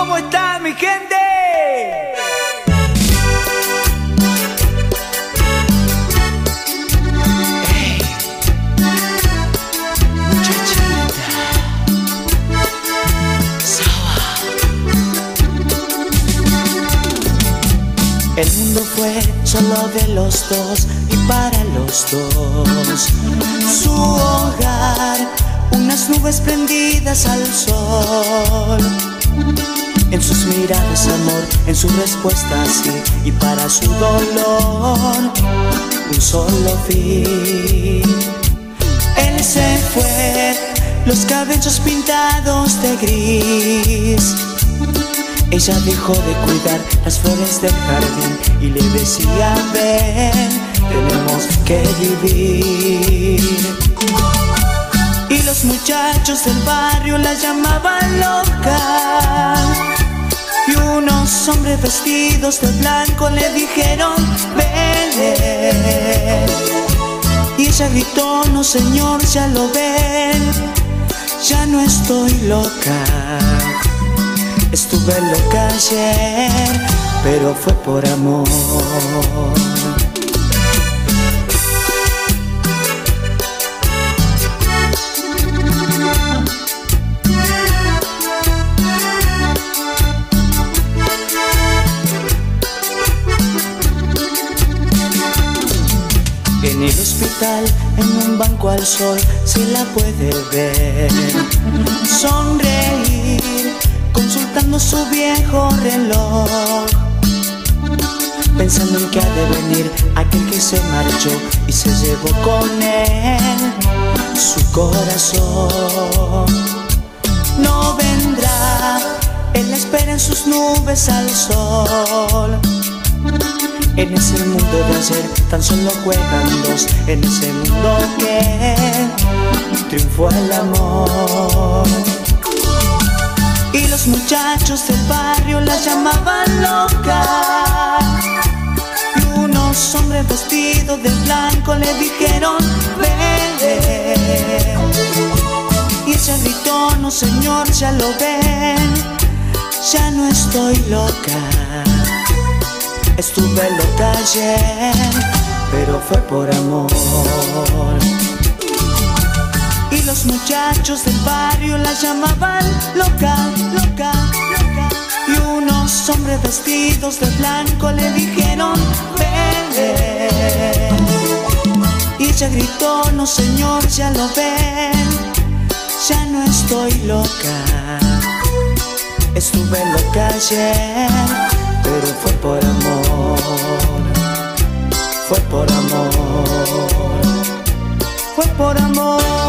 ¿Cómo está mi gente? Hey, muchachita, Sawa. El mundo fue solo de los dos y para los dos. Su hogar, unas nubes prendidas al sol. En sus miradas amor, en sus respuestas sí, y para su dolor un solo fin. Él se fue, los cabellos pintados de gris. Ella dejó de cuidar las flores del jardín y le decía: ven, tenemos que vivir. Y los muchachos del barrio la llamaban loca, y unos hombres vestidos de blanco le dijeron: ven. Y ella gritó: no señor, ya lo ven, ya no estoy loca. Estuve loca ayer, pero fue por amor. En el hospital, en un banco al sol, se la puede ver sonreír, consultando su viejo reloj, pensando en que ha de venir aquel que se marchó y se llevó con él su corazón. No vendrá, él la espera en sus nubes al sol. En ese mundo de ayer tan solo juegan dos, en ese mundo que triunfó el amor. Y los muchachos del barrio la llamaban loca, y unos hombres vestidos de blanco le dijeron: ven. Y ella gritó: no señor, ya lo ven, ya no estoy loca. Estuve loca ayer, pero fue por amor. Y los muchachos del barrio la llamaban loca, loca, loca. Y unos hombres vestidos de blanco le dijeron: ven. Y ella gritó: no señor, ya lo ven, ya no estoy loca. Estuve loca ayer, pero fue por amor. Fue por amor. Fue por amor.